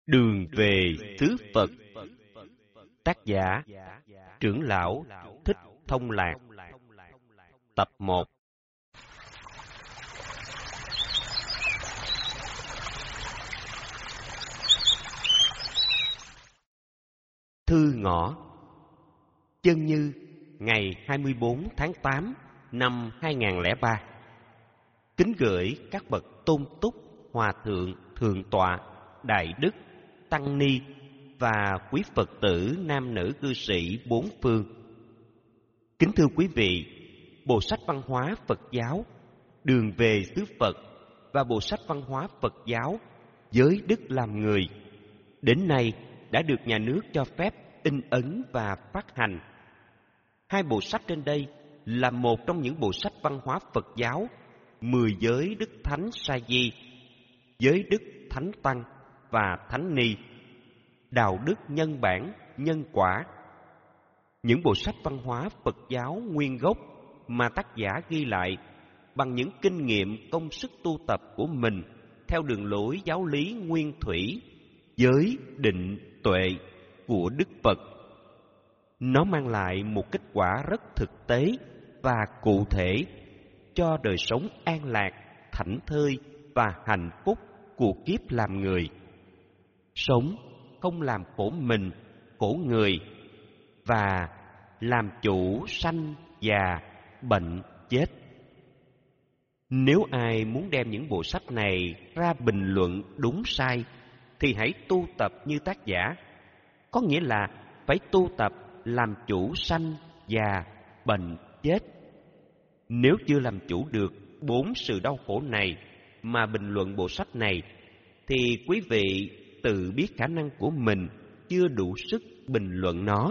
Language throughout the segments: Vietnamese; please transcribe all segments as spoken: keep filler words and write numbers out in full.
Đường về xứ Phật. Tác giả Trưởng lão Thích Thông Lạc. Tập một. Thư ngõ. Chân Như, ngày hai mươi bốn tháng tám năm hai nghìn không trăm lẻ ba. Kính gửi các bậc tôn túc, hòa thượng, thượng tọa, đại đức, tăng ni và quý Phật tử nam nữ cư sĩ bốn phương. Kính thưa quý vị, bộ sách văn hóa Phật giáo Đường về xứ Phật và bộ sách văn hóa Phật giáo Giới đức làm người đến nay đã được nhà nước cho phép in ấn và phát hành. Hai bộ sách trên đây là một trong những bộ sách văn hóa Phật giáo Mười giới đức thánh sa di, Giới đức thánh tăng và thánh ni, Đạo đức nhân bản, nhân quả. Những bộ sách văn hóa Phật giáo nguyên gốc mà tác giả ghi lại bằng những kinh nghiệm công sức tu tập của mình theo đường lối giáo lý nguyên thủy, giới, định, tuệ của Đức Phật. Nó mang lại một kết quả rất thực tế và cụ thể cho đời sống an lạc, thảnh thơi và hạnh phúc của kiếp làm người. Sống không làm khổ mình, khổ người, và làm chủ sanh, già, bệnh, chết. Nếu ai muốn đem những bộ sách này ra bình luận đúng sai, thì hãy tu tập như tác giả. Có nghĩa là phải tu tập làm chủ sanh, già, bệnh, chết. Nếu chưa làm chủ được bốn sự đau khổ này mà bình luận bộ sách này, thì quý vị tự biết khả năng của mình chưa đủ sức bình luận nó.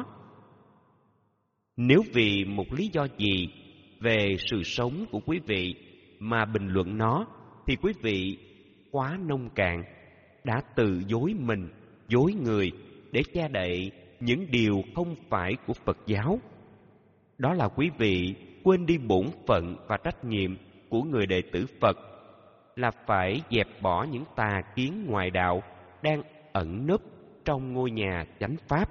Nếu vì một lý do gì về sự sống của quý vị mà bình luận nó, thì quý vị quá nông cạn, đã tự dối mình, dối người để che đậy những điều không phải của Phật giáo. Đó là quý vị quên đi bổn phận và trách nhiệm của người đệ tử Phật, là phải dẹp bỏ những tà kiến ngoại đạo đang ẩn nấp trong ngôi nhà chánh pháp.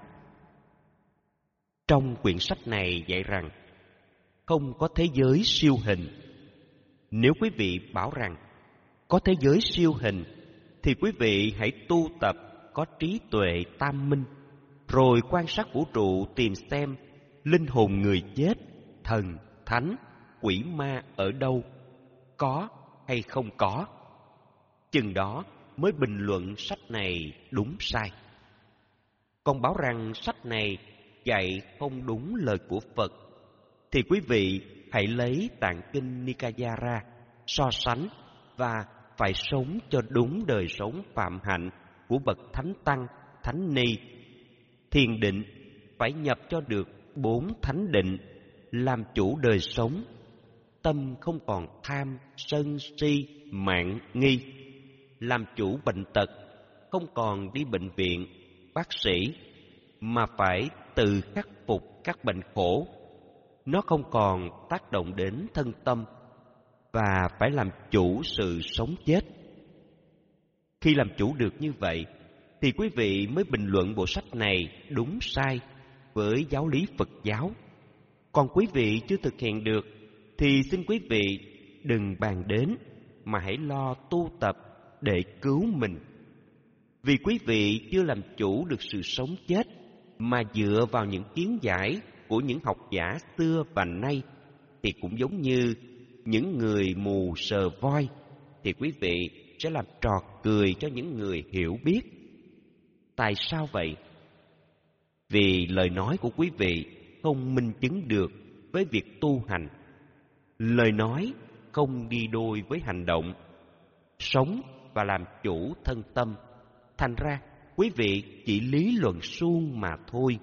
Trong quyển sách này dạy rằng không có thế giới siêu hình. Nếu quý vị bảo rằng có thế giới siêu hình, thì quý vị hãy tu tập có trí tuệ tam minh, rồi quan sát vũ trụ tìm xem linh hồn người chết, thần, thánh, quỷ ma ở đâu, có hay không có. Chừng đó mới bình luận sách này đúng sai. Còn bảo rằng sách này dạy không đúng lời của Phật, thì quý vị hãy lấy tạng kinh Nikaya ra so sánh và phải sống cho đúng đời sống phạm hạnh của bậc thánh tăng, thánh ni. Thiền định phải nhập cho được bốn thánh định, làm chủ đời sống. Tâm không còn tham, sân, si, mạn, nghi. Làm chủ bệnh tật, không còn đi bệnh viện, bác sĩ, mà phải tự khắc phục các bệnh khổ. Nó không còn tác động đến thân tâm, và phải làm chủ sự sống chết. Khi làm chủ được như vậy, thì quý vị mới bình luận bộ sách này đúng sai với giáo lý Phật giáo. Còn quý vị chưa thực hiện được, thì xin quý vị đừng bàn đến, mà hãy lo tu tập để cứu mình. Vì quý vị chưa làm chủ được sự sống chết, mà dựa vào những kiến giải của những học giả xưa và nay, thì cũng giống như những người mù sờ voi, thì quý vị sẽ làm trò cười cho những người hiểu biết. Tại sao vậy? Vì lời nói của quý vị không minh chứng được với việc tu hành. Lời nói không đi đôi với hành động, sống và làm chủ thân tâm. Thành ra quý vị chỉ lý luận suông mà thôi.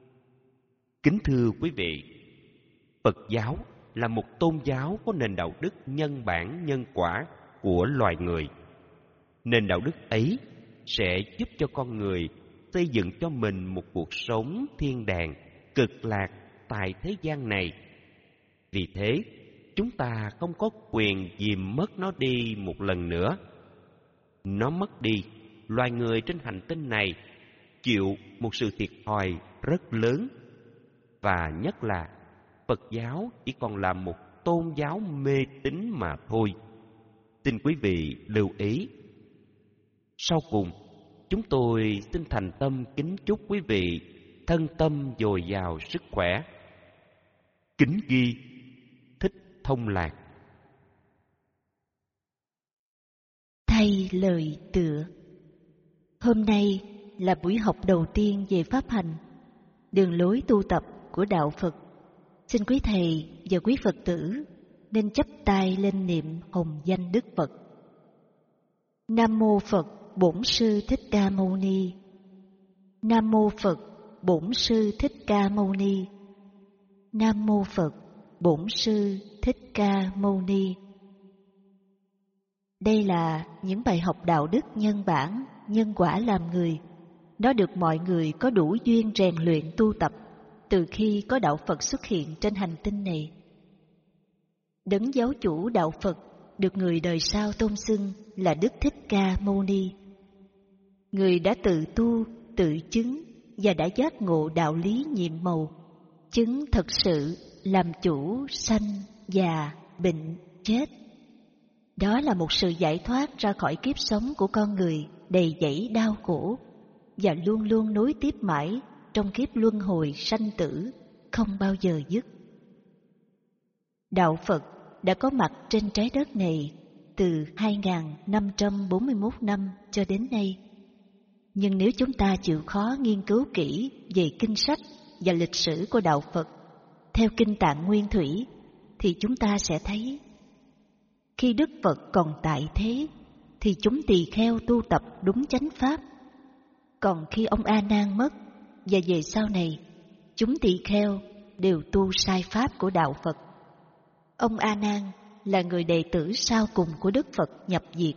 Kính thưa quý vị, Phật giáo là một tôn giáo có nền đạo đức nhân bản nhân quả của loài người. Nền đạo đức ấy sẽ giúp cho con người xây dựng cho mình một cuộc sống thiên đàng, cực lạc tại thế gian này. Vì thế, chúng ta không có quyền dìm mất nó đi một lần nữa. Nó mất đi loài người trên hành tinh này chịu một sự thiệt thòi rất lớn, và nhất là Phật giáo chỉ còn là một tôn giáo mê tín mà thôi. Xin quý vị lưu ý. Sau cùng, chúng tôi xin thành tâm kính chúc quý vị thân tâm dồi dào sức khỏe. Kính ghi Thích Thông Lạc. Thay lời tựa. Hôm nay là buổi học đầu tiên về pháp hành, đường lối tu tập của đạo Phật. Xin quý thầy và quý Phật tử nên chắp tay lên niệm hồng danh Đức Phật. Nam mô Phật Bổn Sư Thích Ca Mâu Ni. Nam mô Phật Bổn Sư Thích Ca Mâu Ni. Nam mô Phật Bổn Sư Thích Ca Mâu Ni. Đây là những bài học đạo đức nhân bản, nhân quả làm người. Nó được mọi người có đủ duyên rèn luyện tu tập từ khi có đạo Phật xuất hiện trên hành tinh này. Đấng giáo chủ đạo Phật được người đời sau tôn xưng là Đức Thích Ca Mâu Ni. Người đã tự tu, tự chứng và đã giác ngộ đạo lý nhiệm màu, chứng thật sự làm chủ sanh, già, bệnh, chết. Đó là một sự giải thoát ra khỏi kiếp sống của con người đầy dẫy đau khổ và luôn luôn nối tiếp mãi trong kiếp luân hồi sanh tử không bao giờ dứt. Đạo Phật đã có mặt trên trái đất này từ hai nghìn năm trăm bốn mươi mốt năm cho đến nay. Nhưng nếu chúng ta chịu khó nghiên cứu kỹ về kinh sách và lịch sử của đạo Phật theo Kinh Tạng Nguyên Thủy, thì chúng ta sẽ thấy khi Đức Phật còn tại thế thì chúng tỳ kheo tu tập đúng chánh pháp. Còn khi ông A Nan mất và về sau này, chúng tỳ kheo đều tu sai pháp của đạo Phật. Ông A Nan là người đệ tử sau cùng của Đức Phật nhập diệt.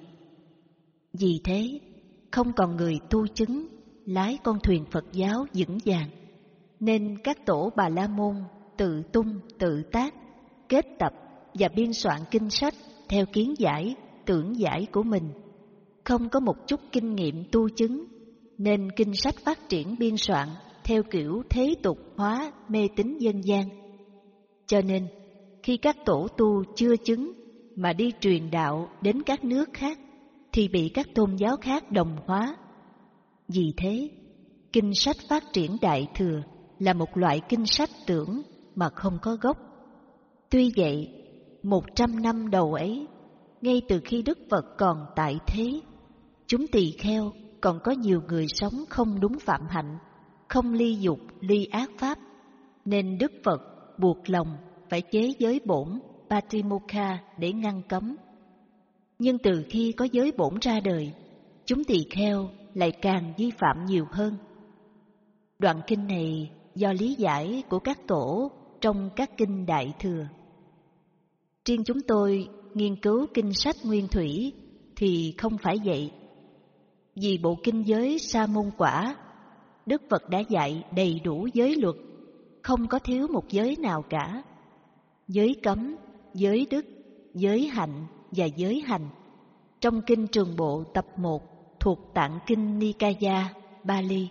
Vì thế, không còn người tu chứng lái con thuyền Phật giáo vững vàng, nên các tổ Bà La Môn tự tung tự tác, kết tập và biên soạn kinh sách theo kiến giải, tưởng giải của mình. Không có một chút kinh nghiệm tu chứng, nên kinh sách phát triển biên soạn theo kiểu thế tục hóa mê tín dân gian. Cho nên, khi các tổ tu chưa chứng mà đi truyền đạo đến các nước khác, thì bị các tôn giáo khác đồng hóa. Vì thế, kinh sách phát triển Đại Thừa là một loại kinh sách tưởng mà không có gốc. Tuy vậy, một trăm năm đầu ấy, ngay từ khi Đức Phật còn tại thế, chúng tỳ kheo còn có nhiều người sống không đúng phạm hạnh, không ly dục, ly ác pháp, nên Đức Phật buộc lòng phải chế giới bổn Patimokkha để ngăn cấm. Nhưng từ khi có giới bổn ra đời, chúng tỳ kheo lại càng vi phạm nhiều hơn. Đoạn kinh này do lý giải của các tổ trong các kinh Đại Thừa. Riêng chúng tôi nghiên cứu kinh sách Nguyên Thủy thì không phải vậy. Vì bộ kinh giới Sa Môn Quả, Đức Phật đã dạy đầy đủ giới luật, không có thiếu một giới nào cả. Giới cấm, giới đức, giới hạnh và giới hành. Trong kinh Trường Bộ tập một thuộc Tạng kinh Nikaya, Bali.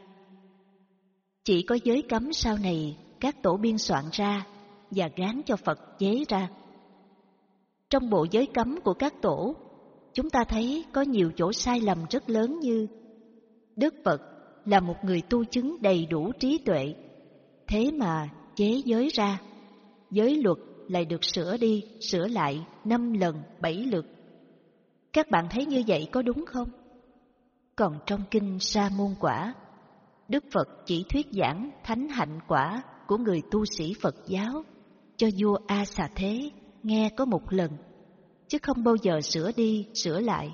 Chỉ có giới cấm sau này các tổ biên soạn ra và gán cho Phật chế ra. Trong bộ giới cấm của các tổ, chúng ta thấy có nhiều chỗ sai lầm rất lớn như: Đức Phật là một người tu chứng đầy đủ trí tuệ, thế mà chế giới ra. Giới luật lại được sửa đi, sửa lại năm lần, bảy lượt. Các bạn thấy như vậy có đúng không? Còn trong kinh Sa Môn Quả, Đức Phật chỉ thuyết giảng thánh hạnh quả của người tu sĩ Phật giáo cho vua A Xà Thế nghe có một lần, chứ không bao giờ sửa đi, sửa lại.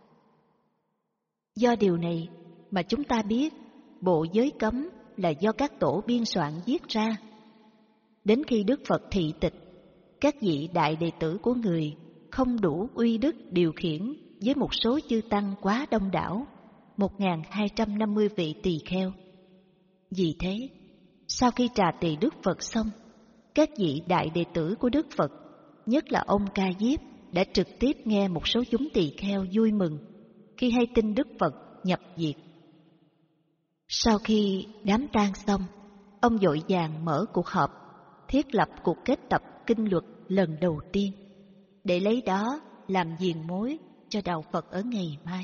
Do điều này mà chúng ta biết bộ giới cấm là do các tổ biên soạn viết ra. Đến khi Đức Phật thị tịch, các vị đại đệ tử của người không đủ uy đức điều khiển với một số chư tăng quá đông đảo, một nghìn hai trăm năm mươi vị tỳ kheo. Vì thế, sau khi trà tỳ Đức Phật xong, các vị đại đệ tử của Đức Phật, nhất là ông Ca Diếp, đã trực tiếp nghe một số chúng tỳ kheo vui mừng khi hay tin Đức Phật nhập diệt. Sau khi đám tang xong, ông vội vàng mở cuộc họp, thiết lập cuộc kết tập kinh luật lần đầu tiên, để lấy đó làm diền mối cho đạo Phật ở ngày mai.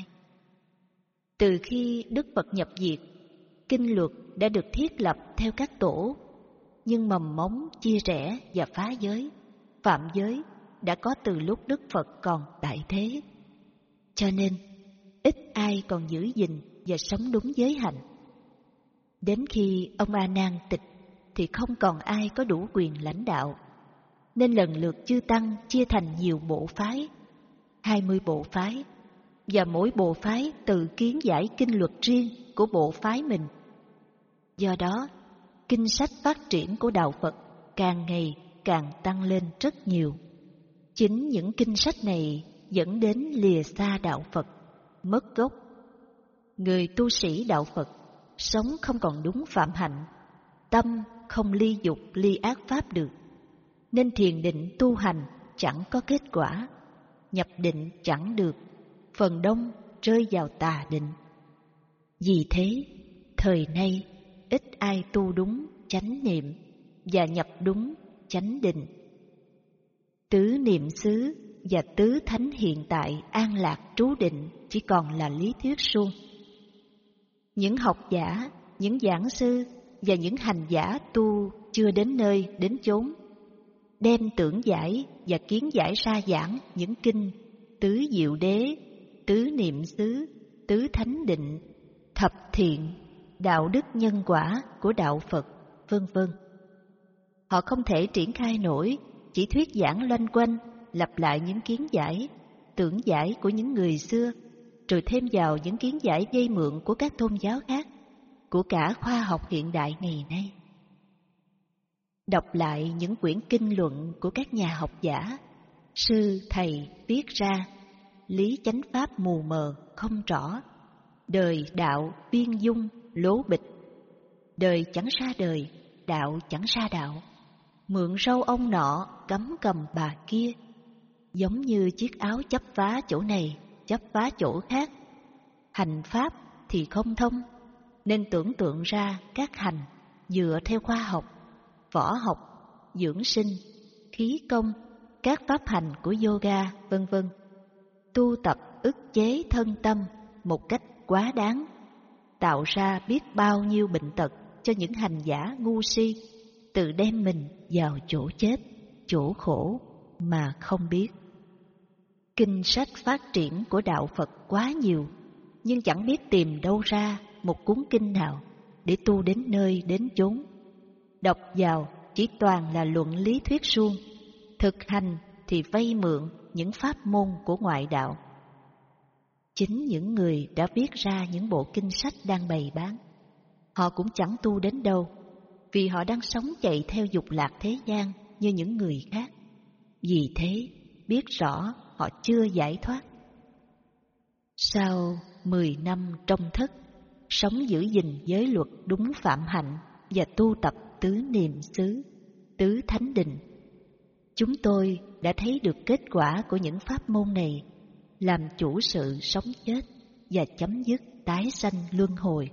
Từ khi Đức Phật nhập diệt, kinh luật đã được thiết lập theo các tổ, nhưng mầm mống chia rẽ và phá giới, phạm giới đã có từ lúc Đức Phật còn tại thế. Cho nên, ít ai còn giữ gìn và sống đúng giới hạnh. Đến khi ông A Nan tịch thì không còn ai có đủ quyền lãnh đạo, nên lần lượt chư tăng chia thành nhiều bộ phái, hai mươi bộ phái, và mỗi bộ phái tự kiến giải kinh luật riêng của bộ phái mình. Do đó, kinh sách phát triển của đạo Phật càng ngày càng tăng lên rất nhiều. Chính những kinh sách này dẫn đến lìa xa đạo Phật, mất gốc. Người tu sĩ đạo Phật sống không còn đúng phạm hạnh, tâm không ly dục ly ác pháp được, nên thiền định tu hành chẳng có kết quả, nhập định chẳng được, phần đông rơi vào tà định. Vì thế, thời nay ít ai tu đúng chánh niệm và nhập đúng chánh định. Tứ niệm xứ và tứ thánh hiện tại an lạc trú định chỉ còn là lý thuyết suông. Những học giả, những giảng sư và những hành giả tu chưa đến nơi đến chốn, đem tưởng giải và kiến giải ra giảng những kinh tứ diệu đế, tứ niệm xứ, tứ thánh định, thập thiện, đạo đức nhân quả của đạo Phật, vân vân. Họ không thể triển khai nổi, chỉ thuyết giảng loanh quanh, lặp lại những kiến giải, tưởng giải của những người xưa, rồi thêm vào những kiến giải vay mượn của các tôn giáo khác, của cả khoa học hiện đại ngày nay. Đọc lại những quyển kinh luận của các nhà học giả, sư thầy viết ra, lý chánh pháp mù mờ không rõ, đời đạo viên dung lố bịch, đời chẳng ra đời, đạo chẳng ra đạo, mượn râu ông nọ cấm cầm bà kia, giống như chiếc áo chấp vá chỗ này chấp vá chỗ khác. Hành pháp thì không thông, nên tưởng tượng ra các hành dựa theo khoa học, võ học, dưỡng sinh, khí công, các pháp hành của yoga, vân vân, tu tập ức chế thân tâm một cách quá đáng, tạo ra biết bao nhiêu bệnh tật cho những hành giả ngu si, tự đem mình vào chỗ chết, chỗ khổ mà không biết. Kinh sách phát triển của đạo Phật quá nhiều, nhưng chẳng biết tìm đâu ra một cuốn kinh nào để tu đến nơi đến chốn. Đọc vào chỉ toàn là luận lý thuyết suông, thực hành thì vay mượn những pháp môn của ngoại đạo. Chính những người đã viết ra những bộ kinh sách đang bày bán, họ cũng chẳng tu đến đâu, vì họ đang sống chạy theo dục lạc thế gian như những người khác. Vì thế, biết rõ họ chưa giải thoát. Sau mười năm trong thất, sống giữ gìn giới luật đúng phạm hạnh và tu tập tứ niệm xứ, tứ thánh định, chúng tôi đã thấy được kết quả của những pháp môn này, làm chủ sự sống chết và chấm dứt tái sanh luân hồi.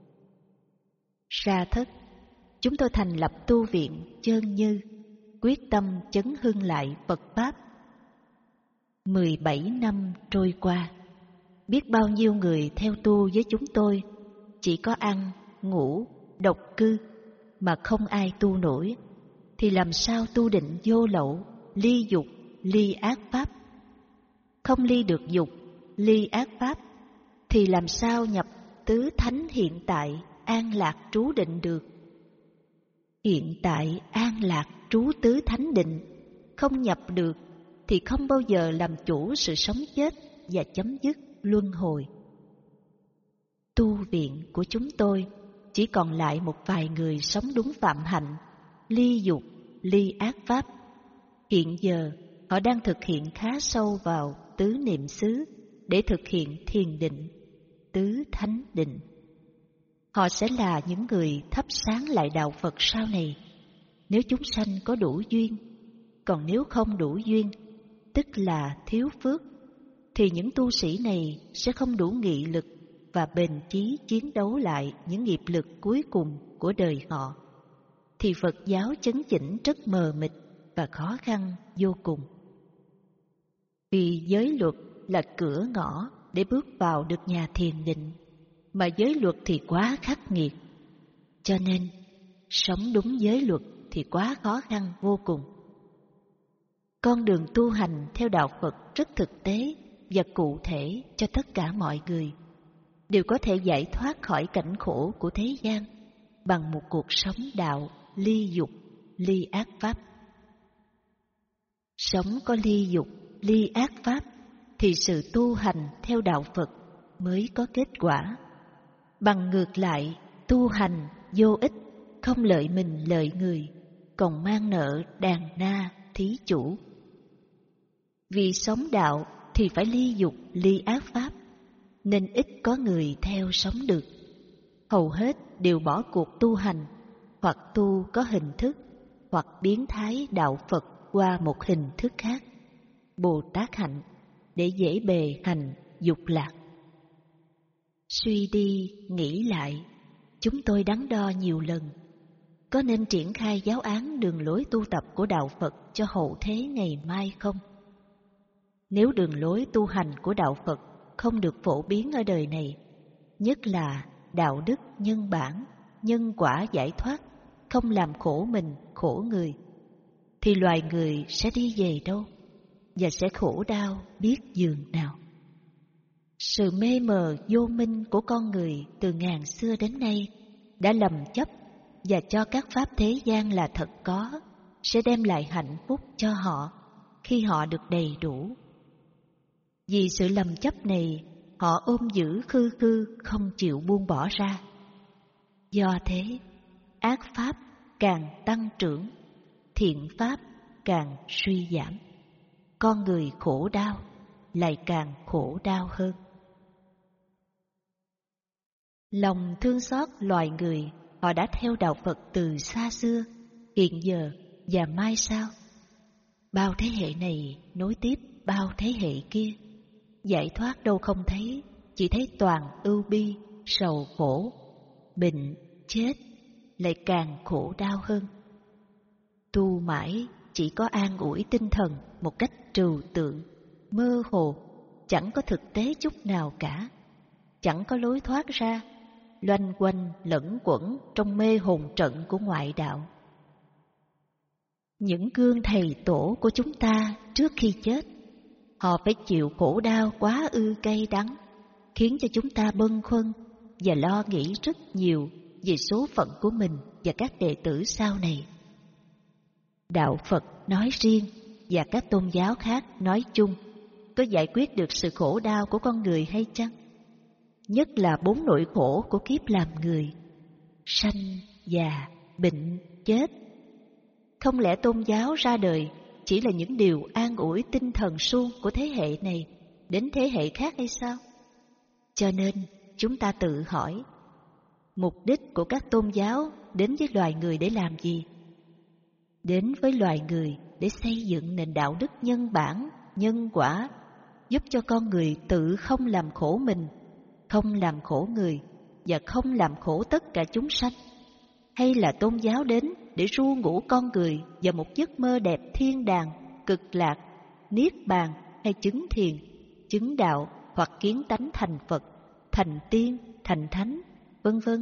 Ra thất, chúng tôi thành lập tu viện Chơn Như, quyết tâm chấn hưng lại Phật Pháp. Mười bảy năm trôi qua, biết bao nhiêu người theo tu với chúng tôi, chỉ có ăn, ngủ, độc cư, mà không ai tu nổi, thì làm sao tu định vô lậu, ly dục, ly ác pháp? Không ly được dục, ly ác pháp, thì làm sao nhập tứ thánh hiện tại, an lạc trú định được? Hiện tại an lạc trú tứ thánh định, không nhập được thì không bao giờ làm chủ sự sống chết và chấm dứt luân hồi. Tu viện của chúng tôi chỉ còn lại một vài người sống đúng phạm hạnh, ly dục, ly ác pháp. Hiện giờ họ đang thực hiện khá sâu vào tứ niệm xứ để thực hiện thiền định, tứ thánh định. Họ sẽ là những người thắp sáng lại đạo Phật sau này, nếu chúng sanh có đủ duyên. Còn nếu không đủ duyên, tức là thiếu phước, thì những tu sĩ này sẽ không đủ nghị lực và bền chí chiến đấu lại những nghiệp lực cuối cùng của đời họ, thì Phật giáo chấn chỉnh rất mờ mịt và khó khăn vô cùng. Vì giới luật là cửa ngõ để bước vào được nhà thiền định, mà giới luật thì quá khắc nghiệt, cho nên sống đúng giới luật thì quá khó khăn vô cùng. Con đường tu hành theo đạo Phật rất thực tế và cụ thể cho tất cả mọi người, đều có thể giải thoát khỏi cảnh khổ của thế gian bằng một cuộc sống đạo ly dục, ly ác pháp. Sống có ly dục, ly ác pháp thì sự tu hành theo đạo Phật mới có kết quả. Bằng ngược lại, tu hành vô ích, không lợi mình lợi người, còn mang nợ đàn na thí chủ. Vì sống đạo thì phải ly dục, ly ác pháp, nên ít có người theo sống được. Hầu hết đều bỏ cuộc tu hành, hoặc tu có hình thức, hoặc biến thái đạo Phật qua một hình thức khác, Bồ Tát hạnh, để dễ bề hành dục lạc. Suy đi, nghĩ lại, chúng tôi đắn đo nhiều lần, có nên triển khai giáo án đường lối tu tập của đạo Phật cho hậu thế ngày mai không? Nếu đường lối tu hành của đạo Phật không được phổ biến ở đời này, nhất là đạo đức nhân bản, nhân quả giải thoát, không làm khổ mình, khổ người, thì loài người sẽ đi về đâu và sẽ khổ đau biết dường nào. Sự mê mờ vô minh của con người từ ngàn xưa đến nay đã lầm chấp và cho các pháp thế gian là thật có, sẽ đem lại hạnh phúc cho họ khi họ được đầy đủ. Vì sự lầm chấp này, họ ôm giữ khư khư không chịu buông bỏ ra. Do thế, ác pháp càng tăng trưởng, thiện pháp càng suy giảm. Con người khổ đau lại càng khổ đau hơn. Lòng thương xót loài người, họ đã theo đạo Phật từ xa xưa, hiện giờ và mai sau. Bao thế hệ này nối tiếp bao thế hệ kia, giải thoát đâu không thấy, chỉ thấy toàn ưu bi, sầu khổ, bệnh, chết, lại càng khổ đau hơn. Tu mãi chỉ có an ủi tinh thần một cách trừu tượng, mơ hồ, chẳng có thực tế chút nào cả, chẳng có lối thoát ra, loanh quanh lẫn quẩn trong mê hồn trận của ngoại đạo. Những gương thầy tổ của chúng ta trước khi chết, họ phải chịu khổ đau quá ư cay đắng, khiến cho chúng ta bâng khuâng và lo nghĩ rất nhiều về số phận của mình và các đệ tử sau này. Đạo Phật nói riêng và các tôn giáo khác nói chung có giải quyết được sự khổ đau của con người hay chăng? Nhất là bốn nỗi khổ của kiếp làm người: sanh, già, bệnh, chết. Không lẽ tôn giáo ra đời chỉ là những điều an ủi tinh thần suông của thế hệ này đến thế hệ khác hay sao? Cho nên chúng ta tự hỏi, mục đích của các tôn giáo đến với loài người để làm gì? Đến với loài người để xây dựng nền đạo đức nhân bản, nhân quả, giúp cho con người tự không làm khổ mình, không làm khổ người và không làm khổ tất cả chúng sanh? Hay là tôn giáo đến để ru ngủ con người vào một giấc mơ đẹp thiên đàng, cực lạc, niết bàn hay chứng thiền, chứng đạo hoặc kiến tánh thành Phật, thành tiên, thành thánh, vân vân?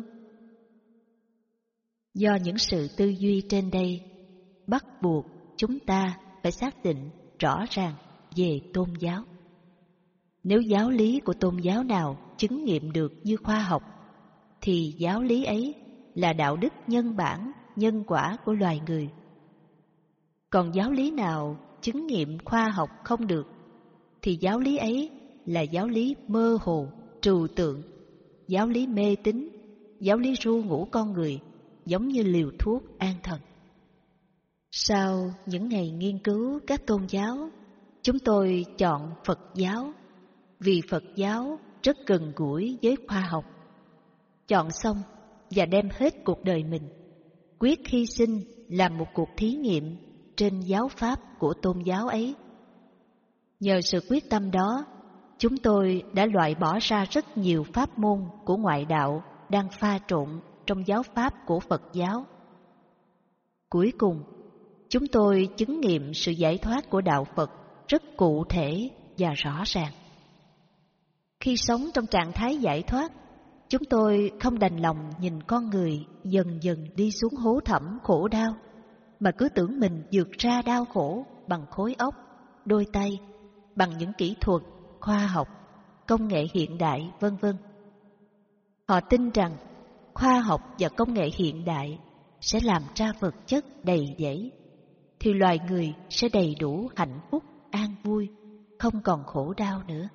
Do những sự tư duy trên đây, bắt buộc chúng ta phải xác định rõ ràng về tôn giáo. Nếu giáo lý của tôn giáo nào chứng nghiệm được như khoa học, thì giáo lý ấy là đạo đức nhân bản, nhân quả của loài người. Còn giáo lý nào chứng nghiệm khoa học không được, thì giáo lý ấy là giáo lý mơ hồ, trừu tượng, giáo lý mê tín, giáo lý ru ngủ con người, giống như liều thuốc an thần. Sau những ngày nghiên cứu các tôn giáo, chúng tôi chọn Phật giáo vì Phật giáo rất gần gũi với khoa học. Chọn xong và đem hết cuộc đời mình, quyết hy sinh làm một cuộc thí nghiệm trên giáo pháp của tôn giáo ấy. Nhờ sự quyết tâm đó chúng tôi đã loại bỏ ra rất nhiều pháp môn của ngoại đạo đang pha trộn trong giáo pháp của Phật giáo. Cuối cùng, chúng tôi chứng nghiệm sự giải thoát của đạo Phật rất cụ thể và rõ ràng. Khi sống trong trạng thái giải thoát, chúng tôi không đành lòng nhìn con người dần dần đi xuống hố thẳm khổ đau, mà cứ tưởng mình vượt ra đau khổ bằng khối óc, đôi tay, bằng những kỹ thuật, khoa học, công nghệ hiện đại, vân vân. Họ tin rằng khoa học và công nghệ hiện đại sẽ làm ra vật chất đầy dẫy, thì loài người sẽ đầy đủ hạnh phúc, an vui, không còn khổ đau nữa.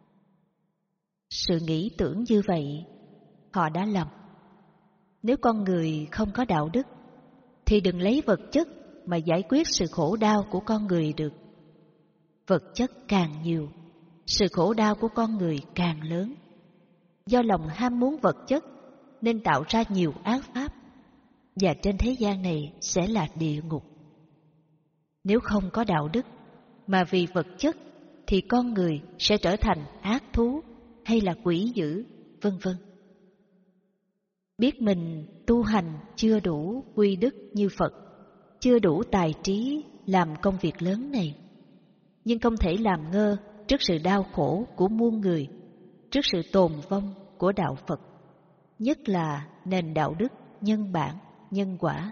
Sự nghĩ tưởng như vậy, họ đã lầm. Nếu con người không có đạo đức, thì đừng lấy vật chất mà giải quyết sự khổ đau của con người được. Vật chất càng nhiều, sự khổ đau của con người càng lớn. Do lòng ham muốn vật chất nên tạo ra nhiều ác pháp, và trên thế gian này sẽ là địa ngục. Nếu không có đạo đức mà vì vật chất, thì con người sẽ trở thành ác thú hay là quỷ dữ, vân vân. Biết mình tu hành chưa đủ quy đức như Phật, chưa đủ tài trí làm công việc lớn này, nhưng không thể làm ngơ trước sự đau khổ của muôn người, trước sự tồn vong của đạo Phật, nhất là nền đạo đức nhân bản, nhân quả.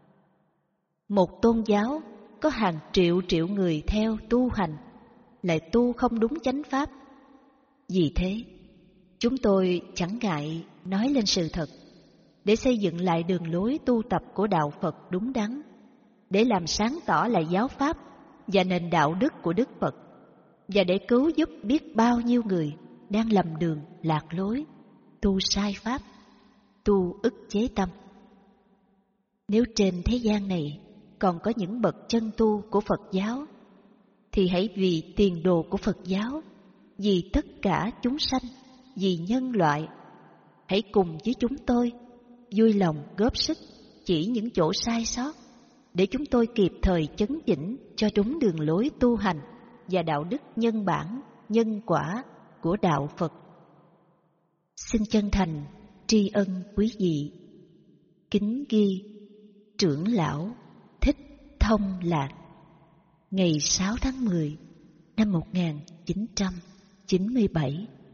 Một tôn giáo có hàng triệu triệu người theo tu hành, lại tu không đúng chánh pháp. Vì thế, chúng tôi chẳng ngại nói lên sự thật, để xây dựng lại đường lối tu tập của đạo Phật đúng đắn, để làm sáng tỏ lại giáo pháp và nền đạo đức của Đức Phật, và để cứu giúp biết bao nhiêu người đang lầm đường lạc lối, tu sai pháp, tu ức chế tâm. Nếu trên thế gian này còn có những bậc chân tu của Phật giáo, thì hãy vì tiền đồ của Phật giáo, vì tất cả chúng sanh, vì nhân loại, hãy cùng với chúng tôi vui lòng góp sức chỉ những chỗ sai sót, để chúng tôi kịp thời chấn chỉnh cho đúng đường lối tu hành và đạo đức nhân bản, nhân quả của đạo Phật. Xin chân thành tri ân quý vị. Kính ghi trưởng lão Thích Thông Lạc, ngày sáu tháng mười năm một nghìn chín trăm chín mươi bảy.